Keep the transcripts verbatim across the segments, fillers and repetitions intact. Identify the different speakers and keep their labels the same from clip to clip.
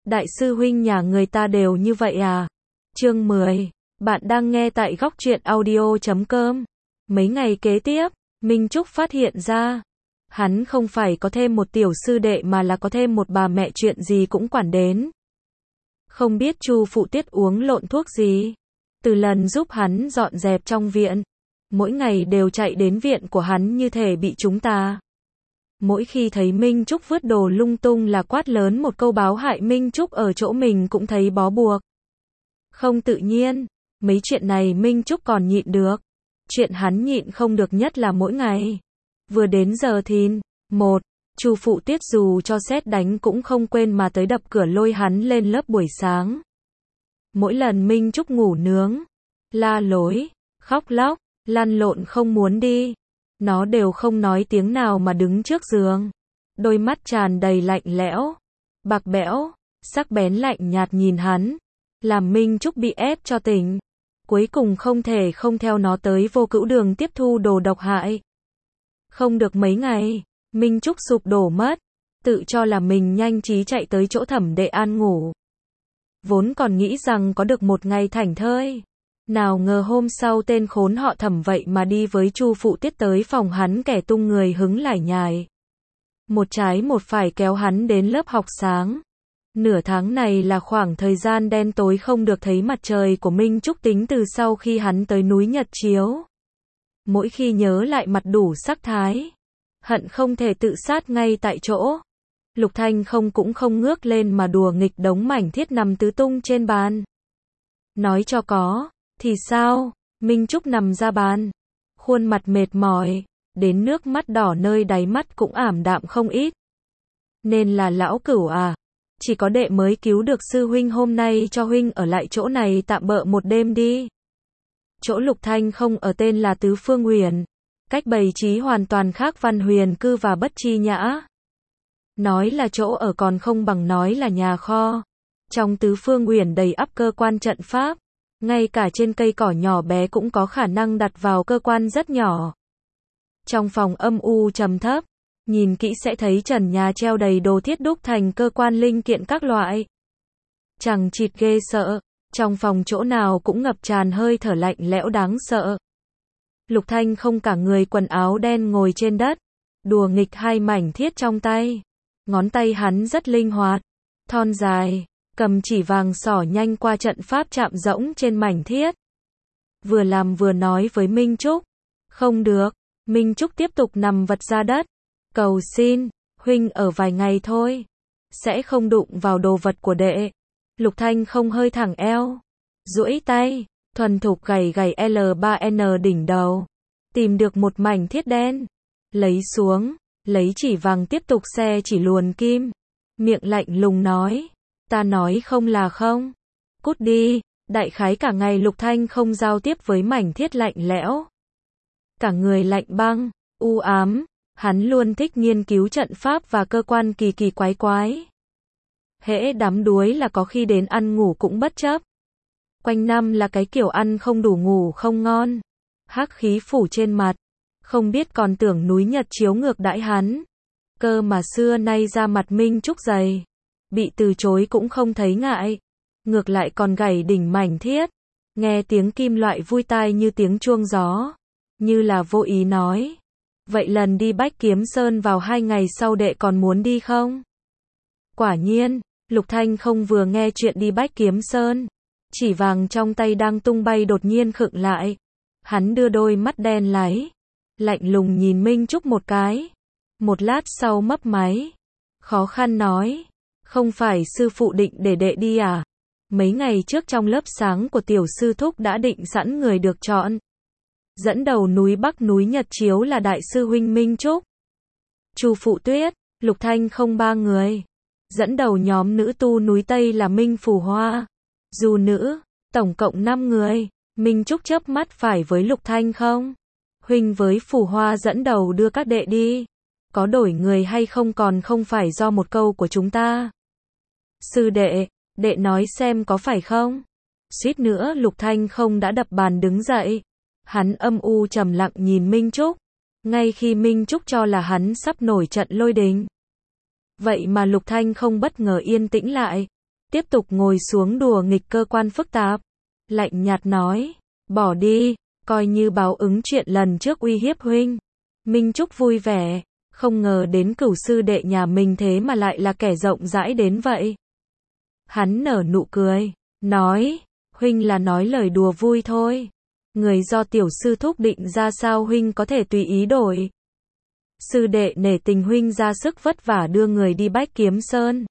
Speaker 1: Đại sư huynh nhà người ta đều như vậy à? Chương mười. Bạn đang nghe tại góc truyện audio chấm com. Mấy ngày kế tiếp, Minh Trúc phát hiện ra, hắn không phải có thêm một tiểu sư đệ mà là có thêm một bà mẹ chuyện gì cũng quản đến. Không biết Chu Phụ Tiết uống lộn thuốc gì, từ lần giúp hắn dọn dẹp trong viện, mỗi ngày đều chạy đến viện của hắn như thể bị chúng ta. Mỗi khi thấy Minh Trúc vứt đồ lung tung là quát lớn một câu báo hại Minh Trúc ở chỗ mình cũng thấy bó buộc. Không tự nhiên, mấy chuyện này Minh Trúc còn nhịn được. Chuyện hắn nhịn không được nhất là mỗi ngày. Vừa đến giờ thìn, một, Chu Phụ Tiết dù cho sét đánh cũng không quên mà tới đập cửa lôi hắn lên lớp buổi sáng. Mỗi lần Minh Trúc ngủ nướng, la lối, khóc lóc, lăn lộn không muốn đi, nó đều không nói tiếng nào mà đứng trước giường. Đôi mắt tràn đầy lạnh lẽo, bạc bẽo, sắc bén lạnh nhạt nhìn hắn, làm Minh Trúc bị ép cho tỉnh. Cuối cùng không thể không theo nó tới Vô Cữu Đường tiếp thu đồ độc hại. Không được mấy ngày, Minh Trúc sụp đổ mất, tự cho là mình nhanh trí chạy tới chỗ Thẩm Đệ An ngủ. Vốn còn nghĩ rằng có được một ngày thảnh thơi, nào ngờ hôm sau tên khốn họ Thẩm vậy mà đi với Chu Phụ Tiết tới phòng hắn kẻ tung người hứng lải nhải. Một trái một phải kéo hắn đến lớp học sáng. Nửa tháng này là khoảng thời gian đen tối không được thấy mặt trời của Minh Trúc tính từ sau khi hắn tới núi Nhật Chiếu. Mỗi khi nhớ lại mặt đủ sắc thái, hận không thể tự sát ngay tại chỗ. Lục Thanh không cũng không ngước lên mà đùa nghịch đống mảnh thiết nằm tứ tung trên bàn. Nói cho có, thì sao? Minh Trúc nằm ra bàn, khuôn mặt mệt mỏi, đến nước mắt đỏ nơi đáy mắt cũng ảm đạm không ít. Nên là lão Cửu à, chỉ có đệ mới cứu được sư huynh, hôm nay cho huynh ở lại chỗ này tạm bợ một đêm đi. Chỗ Lục Thanh không ở tên là Tứ Phương Huyền, cách bày trí hoàn toàn khác Văn Huyền Cư và Bất Chi Nhã. Nói là chỗ ở còn không bằng nói là nhà kho. Trong Tứ Phương Huyền đầy ắp cơ quan trận pháp, ngay cả trên cây cỏ nhỏ bé cũng có khả năng đặt vào cơ quan rất nhỏ. Trong phòng âm u trầm thấp, nhìn kỹ sẽ thấy trần nhà treo đầy đồ thiết đúc thành cơ quan linh kiện các loại. Chằng chịt ghê sợ, trong phòng chỗ nào cũng ngập tràn hơi thở lạnh lẽo đáng sợ. Lục Thanh không cả người quần áo đen ngồi trên đất, đùa nghịch hai mảnh thiết trong tay. Ngón tay hắn rất linh hoạt, thon dài, cầm chỉ vàng xỏ nhanh qua trận pháp chạm rỗng trên mảnh thiết. Vừa làm vừa nói với Minh Trúc. Không được, Minh Trúc tiếp tục nằm vật ra đất. Cầu xin, huynh ở vài ngày thôi, sẽ không đụng vào đồ vật của đệ. Lục Thanh không hơi thẳng eo, duỗi tay, thuần thục gảy gảy L ba N đỉnh đầu, tìm được một mảnh thiết đen, lấy xuống, lấy chỉ vàng tiếp tục xe chỉ luồn kim, miệng lạnh lùng nói, ta nói không là không, cút đi. Đại khái cả ngày Lục Thanh không giao tiếp với mảnh thiết lạnh lẽo, cả người lạnh băng, u ám. Hắn luôn thích nghiên cứu trận pháp và cơ quan kỳ kỳ quái quái. Hễ đắm đuối là có khi đến ăn ngủ cũng bất chấp. Quanh năm là cái kiểu ăn không đủ ngủ không ngon. Hắc khí phủ trên mặt. Không biết còn tưởng núi Nhật Chiếu ngược đãi hắn. Cơ mà xưa nay ra mặt Minh Trúc dày. Bị từ chối cũng không thấy ngại. Ngược lại còn gảy đỉnh mảnh thiết. Nghe tiếng kim loại vui tai như tiếng chuông gió. Như là vô ý nói. Vậy lần đi Bách Kiếm Sơn vào hai ngày sau đệ còn muốn đi không? Quả nhiên, Lục Thanh không vừa nghe chuyện đi Bách Kiếm Sơn, chỉ vàng trong tay đang tung bay đột nhiên khựng lại. Hắn đưa đôi mắt đen láy, lạnh lùng nhìn Minh Trúc một cái. Một lát sau mấp máy, khó khăn nói, không phải sư phụ định để đệ đi à? Mấy ngày trước trong lớp sáng của tiểu sư thúc đã định sẵn người được chọn. Dẫn đầu núi Bắc núi Nhật Chiếu là đại sư huynh Minh Trúc, Chu Phụ Tuyết, Lục Thanh không ba người. Dẫn đầu nhóm nữ tu núi Tây là Minh Phù Hoa, Du nữ, tổng cộng năm người. Minh Trúc chớp mắt phải với Lục Thanh không? Huynh với Phù Hoa dẫn đầu đưa các đệ đi. Có đổi người hay không còn không phải do một câu của chúng ta. Sư đệ, đệ nói xem có phải không? Suýt nữa Lục Thanh không đã đập bàn đứng dậy. Hắn âm u trầm lặng nhìn Minh Trúc, ngay khi Minh Trúc cho là hắn sắp nổi trận lôi đình. Vậy mà Lục Thanh không bất ngờ yên tĩnh lại, tiếp tục ngồi xuống đùa nghịch cơ quan phức tạp. Lạnh nhạt nói, bỏ đi, coi như báo ứng chuyện lần trước uy hiếp huynh. Minh Trúc vui vẻ, không ngờ đến cửu sư đệ nhà mình thế mà lại là kẻ rộng rãi đến vậy. Hắn nở nụ cười, nói, huynh là nói lời đùa vui thôi. Người do tiểu sư thúc định ra sao huynh có thể tùy ý đổi. Sư đệ nể tình huynh ra sức vất vả đưa người đi Bách Kiếm Sơn.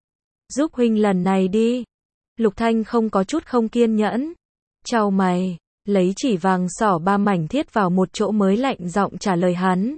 Speaker 1: Giúp huynh lần này đi. Lục Thanh không có chút không kiên nhẫn. Chau mày, lấy chỉ vàng xỏ ba mảnh thiết vào một chỗ mới lạnh giọng trả lời hắn.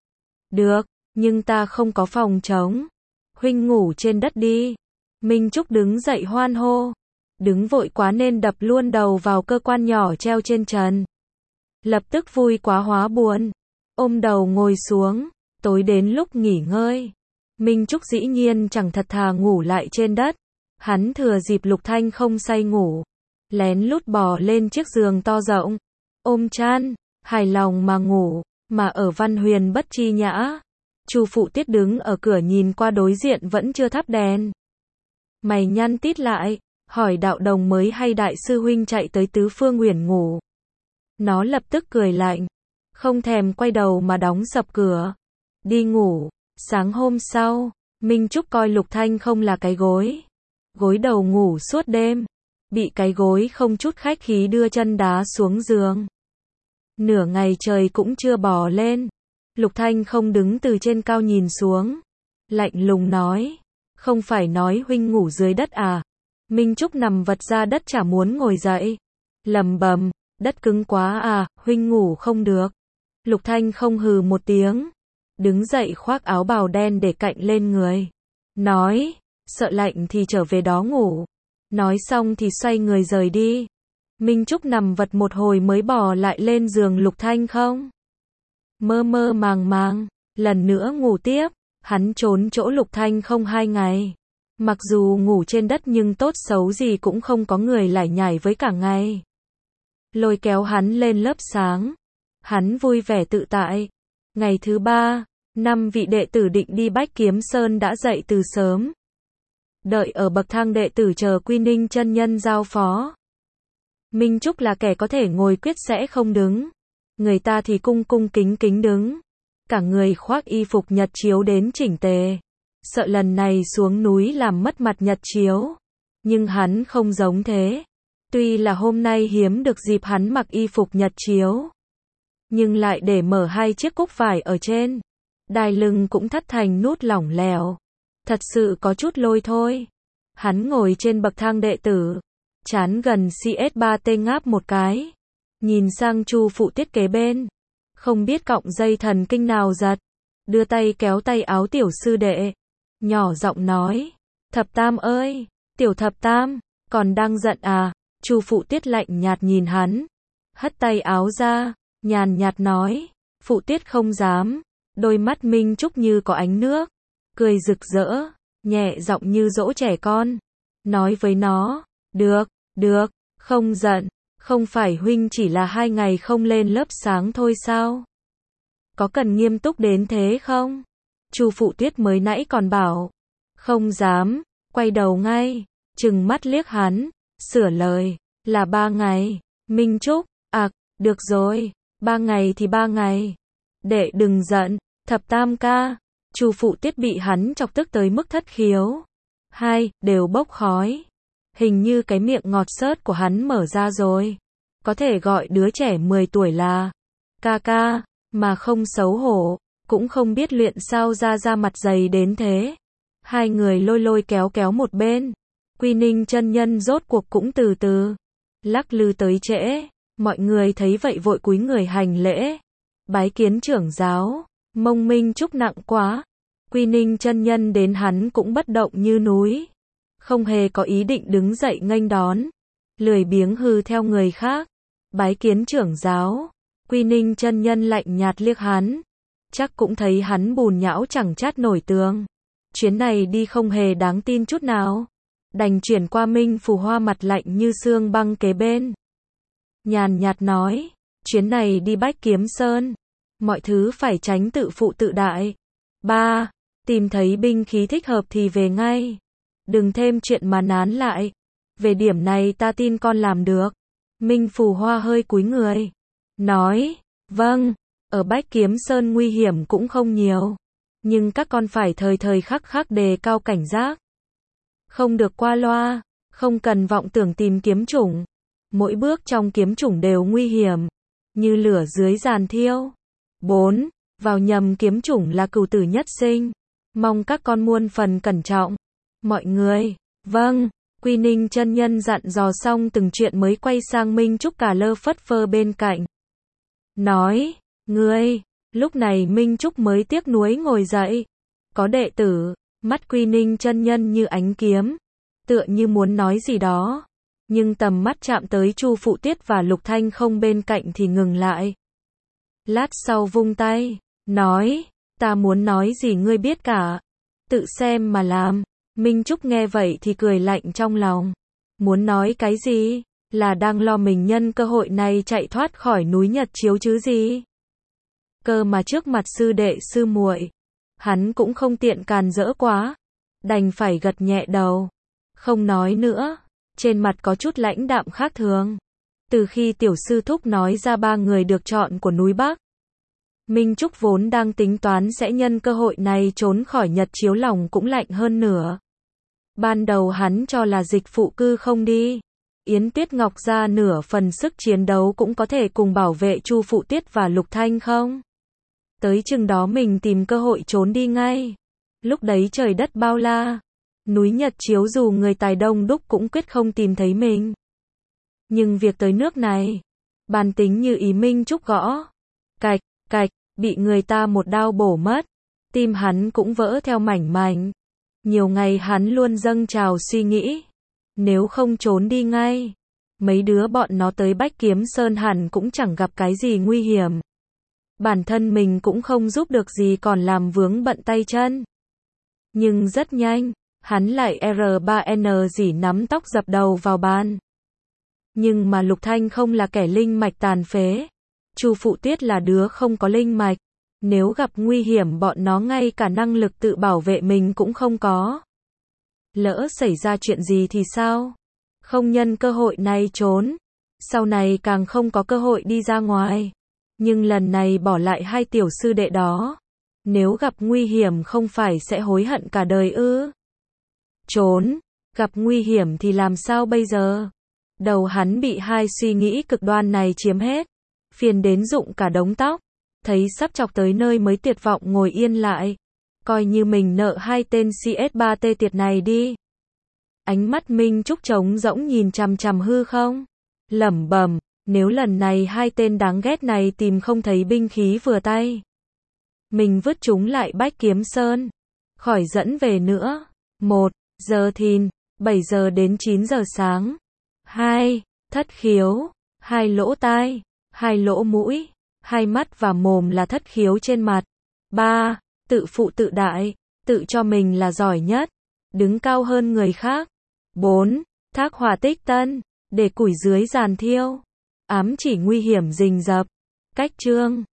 Speaker 1: Được, nhưng ta không có phòng trống. Huynh ngủ trên đất đi. Minh Trúc đứng dậy hoan hô. Đứng vội quá nên đập luôn đầu vào cơ quan nhỏ treo trên trần. Lập tức vui quá hóa buồn. Ôm đầu ngồi xuống. Tối đến lúc nghỉ ngơi. Minh Trúc dĩ nhiên chẳng thật thà ngủ lại trên đất. Hắn thừa dịp Lục Thanh không say ngủ. Lén lút bò lên chiếc giường to rộng. Ôm chăn, hài lòng mà ngủ. Mà ở Văn Huyền bất chi nhã. Chu Phụ Tiết đứng ở cửa nhìn qua đối diện vẫn chưa thắp đèn. Mày nhăn tít lại. Hỏi đạo đồng mới hay đại sư huynh chạy tới Tứ Phương Uyển ngủ. Nó lập tức cười lạnh. Không thèm quay đầu mà đóng sập cửa. Đi ngủ. Sáng hôm sau, Minh Trúc coi Lục Thanh không là cái gối. Gối đầu ngủ suốt đêm. Bị cái gối không chút khách khí đưa chân đá xuống giường. Nửa ngày trời cũng chưa bò lên. Lục Thanh không đứng từ trên cao nhìn xuống. Lạnh lùng nói. Không phải nói huynh ngủ dưới đất à? Minh Trúc nằm vật ra đất chả muốn ngồi dậy. Lầm bầm, đất cứng quá à, huynh ngủ không được. Lục Thanh không hừ một tiếng. Đứng dậy khoác áo bào đen để cạnh lên người. Nói, sợ lạnh thì trở về đó ngủ. Nói xong thì xoay người rời đi. Minh Trúc nằm vật một hồi mới bò lại lên giường Lục Thanh không. Mơ mơ màng màng, lần nữa ngủ tiếp. Hắn trốn chỗ Lục Thanh không hai ngày. Mặc dù ngủ trên đất nhưng tốt xấu gì cũng không có người lải nhải với cả ngày. Lôi kéo hắn lên lớp sáng. Hắn vui vẻ tự tại. Ngày thứ ba, năm vị đệ tử định đi Bách Kiếm Sơn đã dậy từ sớm. Đợi ở bậc thang đệ tử chờ Quy Ninh chân nhân giao phó. Minh Trúc là kẻ có thể ngồi quyết sẽ không đứng. Người ta thì cung cung kính kính đứng. Cả người khoác y phục nhật chiếu đến chỉnh tề. Sợ lần này xuống núi làm mất mặt nhật chiếu. Nhưng hắn không giống thế. Tuy là hôm nay hiếm được dịp hắn mặc y phục nhật chiếu. Nhưng lại để mở hai chiếc cúc vải ở trên. Đai lưng cũng thắt thành nút lỏng lẻo. Thật sự có chút lôi thôi. Hắn ngồi trên bậc thang đệ tử. Chán gần xê ét ba tê ngáp một cái. Nhìn sang Chu Phụ Tiết kế bên. Không biết cọng dây thần kinh nào giật. Đưa tay kéo tay áo tiểu sư đệ. Nhỏ giọng nói. Thập Tam ơi, tiểu Thập Tam, còn đang giận à? Chu Phụ Tiết lạnh nhạt nhìn hắn. Hất tay áo ra, nhàn nhạt nói. Phụ Tiết không dám. Đôi mắt Minh Trúc như có ánh nước. Cười rực rỡ, nhẹ giọng như dỗ trẻ con. Nói với nó. Được, được, không giận. Không phải huynh chỉ là hai ngày không lên lớp sáng thôi sao? Có cần nghiêm túc đến thế không? Chu Phụ Tiết mới nãy còn bảo. Không dám, quay đầu ngay, trừng mắt liếc hắn, sửa lời, là ba ngày. Minh Trúc, ạc, à, được rồi, ba ngày thì ba ngày. Đệ đừng giận, Thập Tam ca. Chu Phụ Tiết bị hắn chọc tức tới mức thất khiếu. Hai, đều bốc khói. Hình như cái miệng ngọt xớt của hắn mở ra rồi. Có thể gọi đứa trẻ mười tuổi là ca ca, mà không xấu hổ, cũng không biết luyện sao ra ra mặt dày đến thế. Hai người lôi lôi kéo kéo một bên. Quy Ninh chân nhân rốt cuộc cũng từ từ lắc lư tới trễ. Mọi người thấy vậy vội cúi người hành lễ. Bái kiến trưởng giáo. Mông Minh Trúc nặng quá. Quy Ninh chân nhân đến hắn cũng bất động như núi. Không hề có ý định đứng dậy nghênh đón. Lười biếng hư theo người khác. Bái kiến trưởng giáo. Quy Ninh chân nhân lạnh nhạt liếc hắn. Chắc cũng thấy hắn bùn nhão chẳng chát nổi tường. Chuyến này đi không hề đáng tin chút nào. Đành chuyển qua Minh Phù Hoa mặt lạnh như xương băng kế bên. Nhàn nhạt nói. Chuyến này đi Bách Kiếm Sơn. Mọi thứ phải tránh tự phụ tự đại. Ba. Tìm thấy binh khí thích hợp thì về ngay. Đừng thêm chuyện mà nán lại. Về điểm này ta tin con làm được. Minh Phù Hoa hơi cúi người. Nói, vâng, ở Bách Kiếm Sơn nguy hiểm cũng không nhiều. Nhưng các con phải thời thời khắc khắc đề cao cảnh giác. Không được qua loa, không cần vọng tưởng tìm kiếm chủng. Mỗi bước trong kiếm chủng đều nguy hiểm, như lửa dưới giàn thiêu. bốn. Vào nhầm kiếm chủng là cửu tử nhất sinh. Mong các con muôn phần cẩn trọng. Mọi người, vâng, Quy Ninh chân nhân dặn dò xong từng chuyện mới quay sang Minh Trúc cà lơ phất phơ bên cạnh. Nói, ngươi, lúc này Minh Trúc mới tiếc nuối ngồi dậy. Có đệ tử, mắt Quy Ninh chân nhân như ánh kiếm, tựa như muốn nói gì đó. Nhưng tầm mắt chạm tới Chu Phụ Tiết và Lục Thanh không bên cạnh thì ngừng lại. Lát sau vung tay, nói, ta muốn nói gì ngươi biết cả. Tự xem mà làm. Minh Trúc nghe vậy thì cười lạnh trong lòng. Muốn nói cái gì? Là đang lo mình nhân cơ hội này chạy thoát khỏi núi Nhật Chiếu chứ gì? Cơ mà trước mặt sư đệ sư muội, hắn cũng không tiện càn rỡ quá, đành phải gật nhẹ đầu, không nói nữa. Trên mặt có chút lãnh đạm khác thường. Từ khi tiểu sư thúc nói ra ba người được chọn của núi Bắc, Minh Trúc vốn đang tính toán sẽ nhân cơ hội này trốn khỏi Nhật Chiếu lòng cũng lạnh hơn nữa. Ban đầu hắn cho là Dịch Phụ Cư không đi, Yến Tuyết Ngọc ra nửa phần sức chiến đấu cũng có thể cùng bảo vệ Chu Phụ Tiết và Lục Thanh không? Tới chừng đó mình tìm cơ hội trốn đi ngay. Lúc đấy trời đất bao la, núi Nhật Chiếu dù người tài đông đúc cũng quyết không tìm thấy mình. Nhưng việc tới nước này, bàn tính như ý Minh Trúc gõ, cạch, cạch, bị người ta một đao bổ mất, tim hắn cũng vỡ theo mảnh mảnh. Nhiều ngày hắn luôn dâng trào suy nghĩ, nếu không trốn đi ngay, mấy đứa bọn nó tới Bách Kiếm Sơn hẳn cũng chẳng gặp cái gì nguy hiểm. Bản thân mình cũng không giúp được gì còn làm vướng bận tay chân. Nhưng rất nhanh, hắn lại R ba N dỉ nắm tóc dập đầu vào bàn. Nhưng mà Lục Thanh không là kẻ linh mạch tàn phế. Chu Phụ Tiết là đứa không có linh mạch. Nếu gặp nguy hiểm bọn nó ngay cả năng lực tự bảo vệ mình cũng không có. Lỡ xảy ra chuyện gì thì sao? Không nhân cơ hội này trốn, sau này càng không có cơ hội đi ra ngoài. Nhưng lần này bỏ lại hai tiểu sư đệ đó, nếu gặp nguy hiểm không phải sẽ hối hận cả đời ư? Trốn, gặp nguy hiểm thì làm sao bây giờ? Đầu hắn bị hai suy nghĩ cực đoan này chiếm hết, phiền đến rụng cả đống tóc, thấy sắp chọc tới nơi mới tuyệt vọng ngồi yên lại. Coi như mình nợ hai tên C S ba T tiệt này đi. Ánh mắt Minh Trúc trống rỗng nhìn chằm chằm hư không, lẩm bẩm, nếu lần này hai tên đáng ghét này tìm không thấy binh khí vừa tay, mình vứt chúng lại Bách Kiếm Sơn, khỏi dẫn về nữa. Một giờ thìn, bảy giờ đến chín giờ sáng. Hai, thất khiếu, hai lỗ tai, hai lỗ mũi, hai mắt và mồm là thất khiếu trên mặt. Ba, tự phụ tự đại, tự cho mình là giỏi nhất, đứng cao hơn người khác. Bốn, thác hỏa tích tân, để củi dưới giàn thiêu, ám chỉ nguy hiểm rình rập. Cách chương